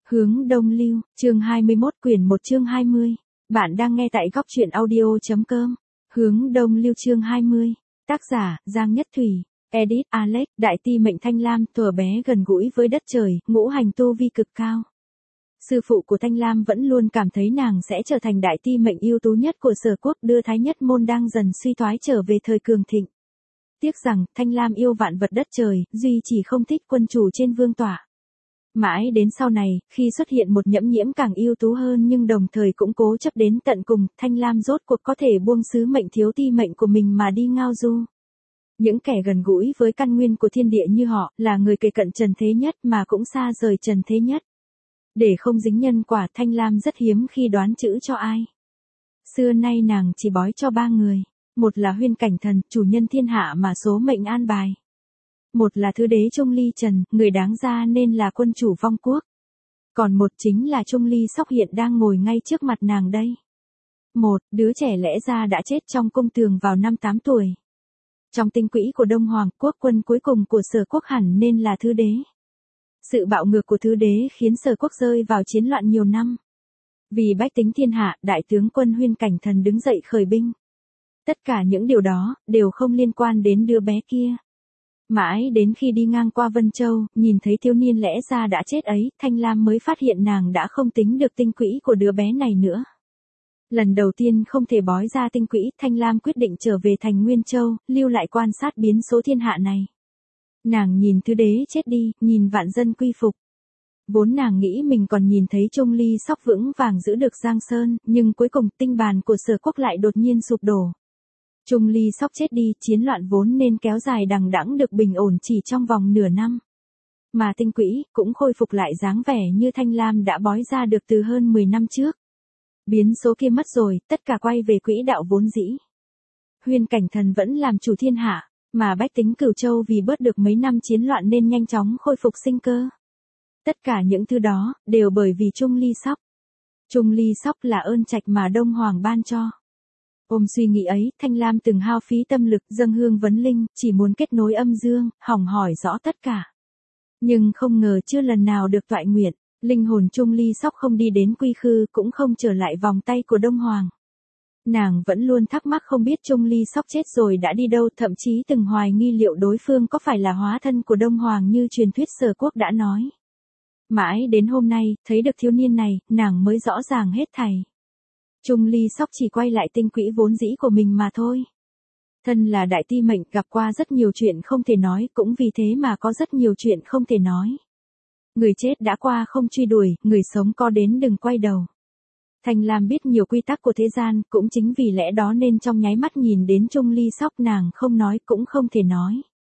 Hướng Đông Lưu, chương 21 quyển 1 chương 20. Bạn đang nghe tại góc truyện audio.com. Hướng Đông Lưu chương 20. Tác giả, Giang Nhất Thủy. Edit Alex, đại ti mệnh Thanh Lam, thuở bé gần gũi với đất trời, ngũ hành tu vi cực cao. Sư phụ của Thanh Lam vẫn luôn cảm thấy nàng sẽ trở thành đại ti mệnh ưu tú nhất của Sở Quốc, đưa Thái Nhất môn đang dần suy thoái trở về thời cường thịnh. Tiếc rằng, Thanh Lam yêu vạn vật đất trời, duy chỉ không thích quân chủ trên vương tọa. Mãi đến sau này, khi xuất hiện một Nhẫm Nhiễm càng ưu tú hơn nhưng đồng thời cũng cố chấp đến tận cùng, Thanh Lam rốt cuộc có thể buông sứ mệnh thiếu ti mệnh của mình mà đi ngao du. Những kẻ gần gũi với căn nguyên của thiên địa như họ, là người kề cận trần thế nhất mà cũng xa rời trần thế nhất. Để không dính nhân quả, Thanh Lam rất hiếm khi đoán chữ cho ai. Xưa nay nàng chỉ bói cho ba người. Một là Huyên Cảnh Thần, chủ nhân thiên hạ mà số mệnh an bài. Một là Thứ Đế Trung Ly Trần, người đáng ra nên là quân chủ vong quốc. Còn một chính là Trung Ly Sóc hiện đang ngồi ngay trước mặt nàng đây. Một đứa trẻ lẽ ra đã chết trong cung tường vào năm 8 tuổi. Trong tinh quỹ của Đông Hoàng, quốc quân cuối cùng của Sở Quốc hẳn nên là Thứ Đế. Sự bạo ngược của Thứ Đế khiến Sở Quốc rơi vào chiến loạn nhiều năm. Vì bách tính thiên hạ, đại tướng quân Huyên Cảnh Thần đứng dậy khởi binh. Tất cả những điều đó, đều không liên quan đến đứa bé kia. Mãi đến khi đi ngang qua Vân Châu, nhìn thấy thiếu niên lẽ ra đã chết ấy, Thanh Lam mới phát hiện nàng đã không tính được tinh quỹ của đứa bé này nữa. Lần đầu tiên không thể bói ra tinh quỹ, Thanh Lam quyết định trở về thành Nguyên Châu, lưu lại quan sát biến số thiên hạ này. Nàng nhìn Thứ Đế chết đi, nhìn vạn dân quy phục. Vốn nàng nghĩ mình còn nhìn thấy Trung Ly Sóc vững vàng giữ được Giang Sơn, nhưng cuối cùng tinh bàn của Sở Quốc lại đột nhiên sụp đổ. Trung Ly Sóc chết đi, chiến loạn vốn nên kéo dài đằng đẵng được bình ổn chỉ trong vòng nửa năm. Mà tinh quỹ cũng khôi phục lại dáng vẻ như Thanh Lam đã bói ra được từ hơn 10 năm trước. Biến số kia mất rồi, tất cả quay về quỹ đạo vốn dĩ. Huyên Cảnh Thần vẫn làm chủ thiên hạ, mà bách tính Cửu Châu vì bớt được mấy năm chiến loạn nên nhanh chóng khôi phục sinh cơ. Tất cả những thứ đó, đều bởi vì Trung Ly Sóc. Trung Ly Sóc là ơn trạch mà Đông Hoàng ban cho. Ôm suy nghĩ ấy, Thanh Lam từng hao phí tâm lực dâng hương vấn linh, chỉ muốn kết nối âm dương, hỏng hỏi rõ tất cả. Nhưng không ngờ chưa lần nào được toại nguyện, linh hồn Trung Ly Sóc không đi đến quy khư cũng không trở lại vòng tay của Đông Hoàng. Nàng vẫn luôn thắc mắc không biết Trung Ly Sóc chết rồi đã đi đâu, thậm chí từng hoài nghi liệu đối phương có phải là hóa thân của Đông Hoàng như truyền thuyết Sở Quốc đã nói. Mãi đến hôm nay, thấy được thiếu niên này, nàng mới rõ ràng hết thảy. Trung Ly Sóc chỉ quay lại tinh quỹ vốn dĩ của mình mà thôi. Thân là đại ti mệnh, gặp qua rất nhiều chuyện không thể nói, cũng vì thế mà có rất nhiều chuyện không thể nói. Người chết đã qua không truy đuổi, người sống có đến đừng quay đầu. Thanh Lam biết nhiều quy tắc của thế gian, cũng chính vì lẽ đó nên trong nháy mắt nhìn đến Trung Ly Sóc nàng không nói cũng không thể nói.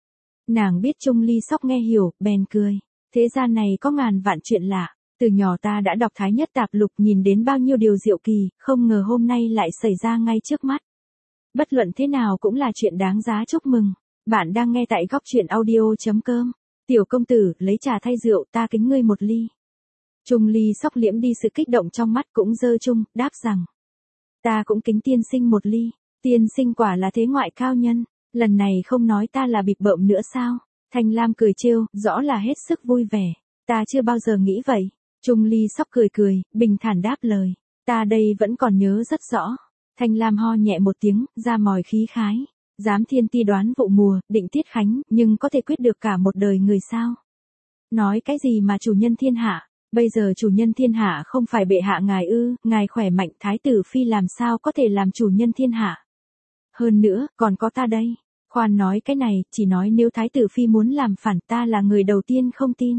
Nàng biết Trung Ly Sóc nghe hiểu, bèn cười. Thế gian này có ngàn vạn chuyện lạ. Từ nhỏ ta đã đọc Thái Nhất Tạp Lục, nhìn đến bao nhiêu điều diệu kỳ, không ngờ hôm nay lại xảy ra ngay trước mắt. Bất luận thế nào cũng là chuyện đáng giá chúc mừng. Bạn đang nghe tại góc truyện audio.com. Tiểu công tử, lấy trà thay rượu, ta kính ngươi một ly. Trung Ly Sóc liễm đi sự kích động trong mắt cũng dơ chung, đáp rằng. Ta cũng kính tiên sinh một ly, tiên sinh quả là thế ngoại cao nhân, lần này không nói ta là bịp bợm nữa sao? Thanh Lam cười trêu, rõ là hết sức vui vẻ. Ta chưa bao giờ nghĩ vậy. Trung Ly Sóc cười cười, bình thản đáp lời. Ta đây vẫn còn nhớ rất rõ. Thanh Lam ho nhẹ một tiếng, ra mòi khí khái. Dám thiên ti đoán vụ mùa, định tiết khánh, nhưng có thể quyết được cả một đời người sao? Nói cái gì mà chủ nhân thiên hạ? Bây giờ chủ nhân thiên hạ không phải bệ hạ ngài ư, ngài khỏe mạnh, thái tử phi làm sao có thể làm chủ nhân thiên hạ? Hơn nữa, còn có ta đây. Khoan nói cái này, chỉ nói nếu thái tử phi muốn làm phản, ta là người đầu tiên không tin.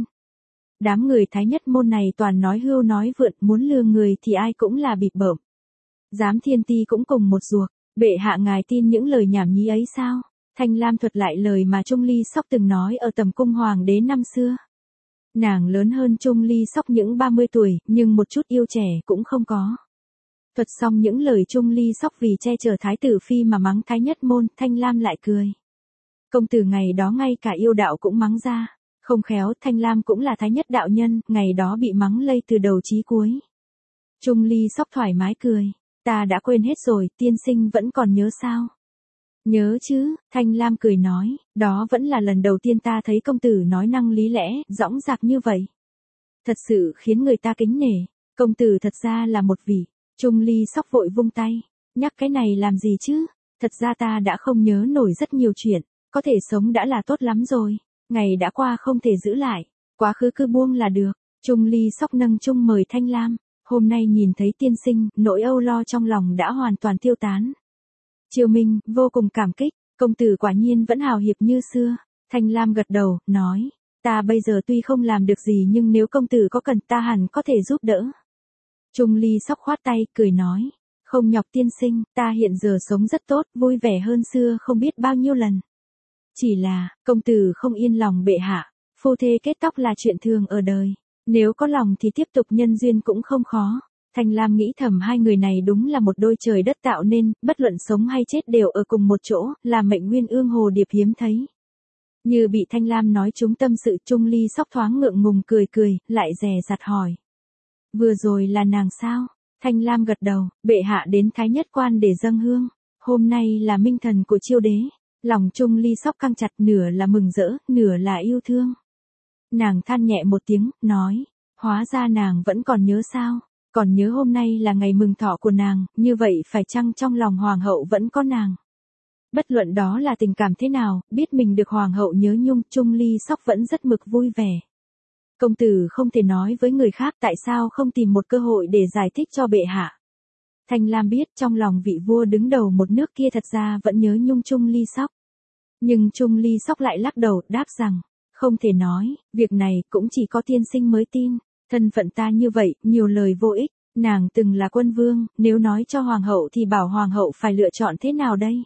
Đám người Thái Nhất môn này toàn nói hưu nói vượn, muốn lừa người thì ai cũng là bịp bợm. Dám thiên ti cũng cùng một ruột, bệ hạ ngài tin những lời nhảm nhí ấy sao? Thanh Lam thuật lại lời mà Trung Ly Sóc từng nói ở tầm cung hoàng đế năm xưa. Nàng lớn hơn Trung Ly Sóc những 30 tuổi, nhưng một chút yêu trẻ cũng không có. Thuật xong những lời Trung Ly Sóc vì che chở thái tử phi mà mắng Thái Nhất môn, Thanh Lam lại cười. Công tử ngày đó ngay cả yêu đạo cũng mắng ra. Không khéo, Thanh Lam cũng là Thái Nhất đạo nhân, ngày đó bị mắng lây từ đầu chí cuối. Trung Ly Sóc thoải mái cười. Ta đã quên hết rồi, tiên sinh vẫn còn nhớ sao? Nhớ chứ, Thanh Lam cười nói, đó vẫn là lần đầu tiên ta thấy công tử nói năng lý lẽ, dõng dạc như vậy. Thật sự khiến người ta kính nể. Công tử thật ra là một vị. Trung Ly Sóc vội vung tay. Nhắc cái này làm gì chứ? Thật ra ta đã không nhớ nổi rất nhiều chuyện. Có thể sống đã là tốt lắm rồi. Ngày đã qua không thể giữ lại. Quá khứ cứ buông là được. Trung Ly Sóc nâng chung mời Thanh Lam. Hôm nay nhìn thấy tiên sinh, nỗi âu lo trong lòng đã hoàn toàn tiêu tán. Triều Minh, vô cùng cảm kích. Công tử quả nhiên vẫn hào hiệp như xưa. Thanh Lam gật đầu, nói. Ta bây giờ tuy không làm được gì nhưng nếu công tử có cần ta hẳn có thể giúp đỡ. Trung Ly Sóc khoát tay, cười nói. Không nhọc tiên sinh, ta hiện giờ sống rất tốt, vui vẻ hơn xưa không biết bao nhiêu lần. Chỉ là, công tử không yên lòng bệ hạ. Phu thê kết tóc là chuyện thường ở đời. Nếu có lòng thì tiếp tục nhân duyên cũng không khó. Thanh Lam nghĩ thầm hai người này đúng là một đôi trời đất tạo nên, bất luận sống hay chết đều ở cùng một chỗ, là mệnh nguyên ương hồ điệp hiếm thấy. Như bị Thanh Lam nói trúng tâm sự, Trung Ly Sóc thoáng ngượng ngùng cười, lại dè dặt hỏi. Vừa rồi là nàng sao? Thanh Lam gật đầu, bệ hạ đến Thái Nhất Quan để dâng hương. Hôm nay là minh thần của Chiêu đế. Lòng Trung Ly Sóc căng chặt, nửa là mừng rỡ, nửa là yêu thương. Nàng than nhẹ một tiếng, nói. Hóa ra nàng vẫn còn nhớ sao? Còn nhớ hôm nay là ngày mừng thọ của nàng, như vậy phải chăng trong lòng hoàng hậu vẫn có nàng? Bất luận đó là tình cảm thế nào, biết mình được hoàng hậu nhớ nhung, Trung Ly Sóc vẫn rất mực vui vẻ. Công tử không thể nói với người khác tại sao không tìm một cơ hội để giải thích cho bệ hạ. Thanh Lam biết trong lòng vị vua đứng đầu một nước kia thật ra vẫn nhớ nhung Trung Ly Sóc. Nhưng Trung Ly Sóc lại lắc đầu, đáp rằng, không thể nói, việc này cũng chỉ có tiên sinh mới tin. Thân phận ta như vậy, nhiều lời vô ích, nàng từng là quân vương, nếu nói cho hoàng hậu thì bảo hoàng hậu phải lựa chọn thế nào đây?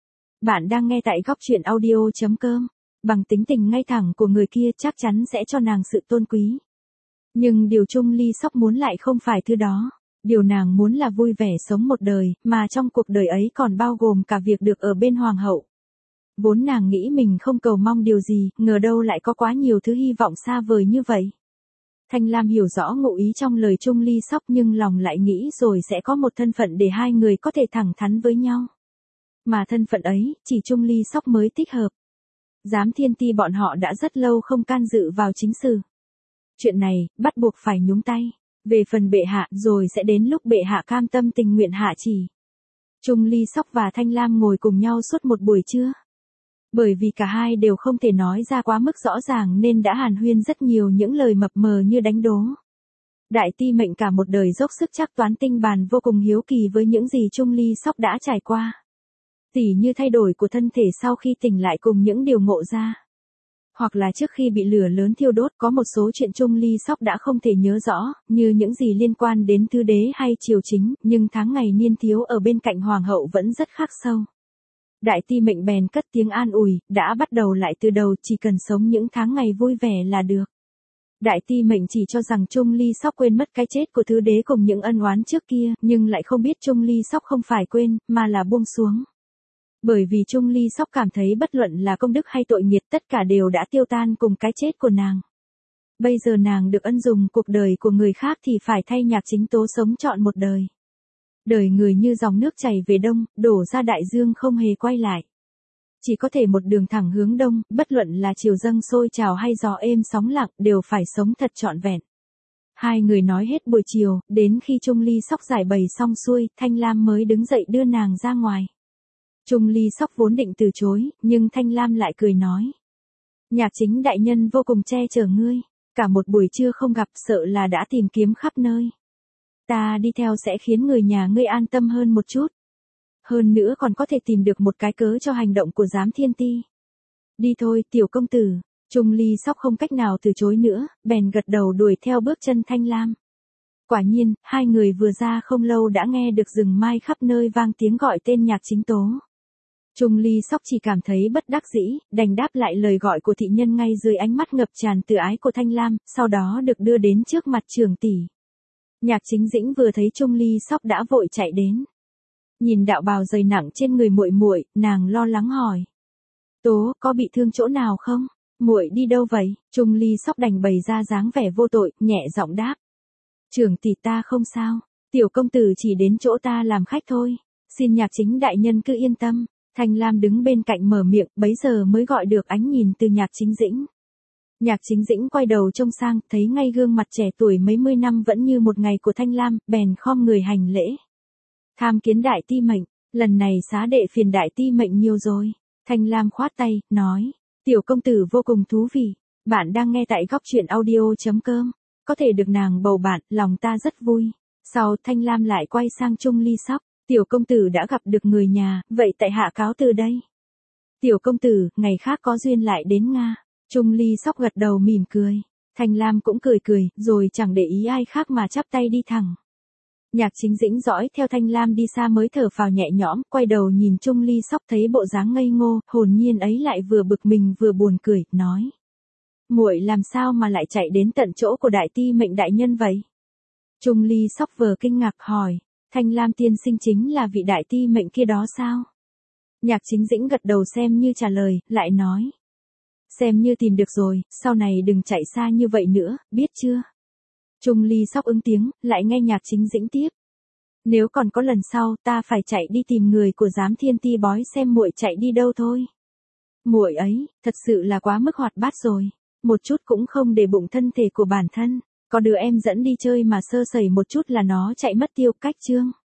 Bạn đang nghe tại góc truyện audio.com. Bằng tính tình ngay thẳng của người kia chắc chắn sẽ cho nàng sự tôn quý. Nhưng điều Trung Ly Sóc muốn lại không phải thứ đó. Điều nàng muốn là vui vẻ sống một đời, mà trong cuộc đời ấy còn bao gồm cả việc được ở bên hoàng hậu. Vốn nàng nghĩ mình không cầu mong điều gì, ngờ đâu lại có quá nhiều thứ hy vọng xa vời như vậy. Thanh Lam hiểu rõ ngụ ý trong lời Trung Ly Sóc nhưng lòng lại nghĩ rồi sẽ có một thân phận để hai người có thể thẳng thắn với nhau. Mà thân phận ấy, chỉ Trung Ly Sóc mới thích hợp. Giám Thiên Ti bọn họ đã rất lâu không can dự vào chính sự. Chuyện này, bắt buộc phải nhúng tay. Về phần bệ hạ, rồi sẽ đến lúc bệ hạ cam tâm tình nguyện hạ chỉ. Trung Ly Sóc và Thanh Lam ngồi cùng nhau suốt một buổi trưa. Bởi vì cả hai đều không thể nói ra quá mức rõ ràng nên đã hàn huyên rất nhiều những lời mập mờ như đánh đố. Đại ti mệnh cả một đời dốc sức trắc toán tinh bàn vô cùng hiếu kỳ với những gì Trung Ly Sóc đã trải qua. Tỉ như thay đổi của thân thể sau khi tỉnh lại cùng những điều ngộ ra. Hoặc là trước khi bị lửa lớn thiêu đốt có một số chuyện Trung Ly Sóc đã không thể nhớ rõ, như những gì liên quan đến thư đế hay triều chính, nhưng tháng ngày niên thiếu ở bên cạnh hoàng hậu vẫn rất khắc sâu. Đại ti mệnh bèn cất tiếng an ủi, đã bắt đầu lại từ đầu, chỉ cần sống những tháng ngày vui vẻ là được. Đại ti mệnh chỉ cho rằng Trung Ly Sóc quên mất cái chết của thư đế cùng những ân oán trước kia, nhưng lại không biết Trung Ly Sóc không phải quên, mà là buông xuống. Bởi vì Trung Ly Sóc cảm thấy bất luận là công đức hay tội nghiệp tất cả đều đã tiêu tan cùng cái chết của nàng. Bây giờ nàng được ân dùng cuộc đời của người khác thì phải thay Nhạc Chính Tố sống trọn một đời. Đời người như dòng nước chảy về đông, đổ ra đại dương không hề quay lại. Chỉ có thể một đường thẳng hướng đông, bất luận là chiều dâng sôi trào hay gió êm sóng lặng đều phải sống thật trọn vẹn. Hai người nói hết buổi chiều, đến khi Trung Ly Sóc giải bày xong xuôi, Thanh Lam mới đứng dậy đưa nàng ra ngoài. Trung Ly Sóc vốn định từ chối, nhưng Thanh Lam lại cười nói. Nhạc Chính đại nhân vô cùng che chở ngươi, cả một buổi trưa không gặp sợ là đã tìm kiếm khắp nơi. Ta đi theo sẽ khiến người nhà ngươi an tâm hơn một chút. Hơn nữa còn có thể tìm được một cái cớ cho hành động của Giám Thiên Ti. Đi thôi, tiểu công tử. Trung Ly Sóc không cách nào từ chối nữa, bèn gật đầu đuổi theo bước chân Thanh Lam. Quả nhiên, hai người vừa ra không lâu đã nghe được rừng mai khắp nơi vang tiếng gọi tên Nhạc Chính Tố. Trung Ly Sóc chỉ cảm thấy bất đắc dĩ, đành đáp lại lời gọi của thị nhân ngay dưới ánh mắt ngập tràn từ ái của Thanh Lam, sau đó được đưa đến trước mặt trưởng tỷ. Nhạc Chính Dĩnh vừa thấy Trung Ly Sóc đã vội chạy đến. Nhìn đạo bào dày nặng trên người muội muội, nàng lo lắng hỏi: "Tố, có bị thương chỗ nào không? Muội đi đâu vậy?" Trung Ly Sóc đành bày ra dáng vẻ vô tội, nhẹ giọng đáp: "Trưởng tỷ ta không sao, tiểu công tử chỉ đến chỗ ta làm khách thôi, xin Nhạc Chính đại nhân cứ yên tâm." Thanh Lam đứng bên cạnh mở miệng, bấy giờ mới gọi được ánh nhìn từ Nhạc Chính Dĩnh. Nhạc Chính Dĩnh quay đầu trông sang, thấy ngay gương mặt trẻ tuổi mấy mươi năm vẫn như một ngày của Thanh Lam, bèn khom người hành lễ. Tham kiến đại ti mệnh, lần này xá đệ phiền đại ti mệnh nhiều rồi. Thanh Lam khoát tay, nói, tiểu công tử vô cùng thú vị, bạn đang nghe tại góc truyện audio.com, có thể được nàng bầu bạn, lòng ta rất vui. Sau Thanh Lam lại quay sang Trung Ly Sóc, tiểu công tử đã gặp được người nhà, vậy tại hạ cáo từ đây. Tiểu công tử, ngày khác có duyên lại đến Nga. Trung Ly Sóc gật đầu mỉm cười. Thanh Lam cũng cười cười, rồi chẳng để ý ai khác mà chắp tay đi thẳng. Nhạc Chính Dĩnh dõi theo Thanh Lam đi xa mới thở phào nhẹ nhõm, quay đầu nhìn Trung Ly Sóc thấy bộ dáng ngây ngô, hồn nhiên ấy lại vừa bực mình vừa buồn cười, nói. Muội làm sao mà lại chạy đến tận chỗ của đại ti mệnh đại nhân vậy? Trung Ly Sóc vừa kinh ngạc hỏi, Thanh Lam tiên sinh chính là vị đại ti mệnh kia đó sao? Nhạc Chính Dĩnh gật đầu xem như trả lời, lại nói. Xem như tìm được rồi, sau này đừng chạy xa như vậy nữa, biết chưa? Trung Ly Sóc ứng tiếng, lại nghe Nhạc Chính Dĩnh tiếp. Nếu còn có lần sau, ta phải chạy đi tìm người của giám thiên ti bói xem muội chạy đi đâu thôi. Muội ấy, thật sự là quá mức hoạt bát rồi, một chút cũng không để bụng thân thể của bản thân, có đứa em dẫn đi chơi mà sơ sẩy một chút là nó chạy mất tiêu cách chương.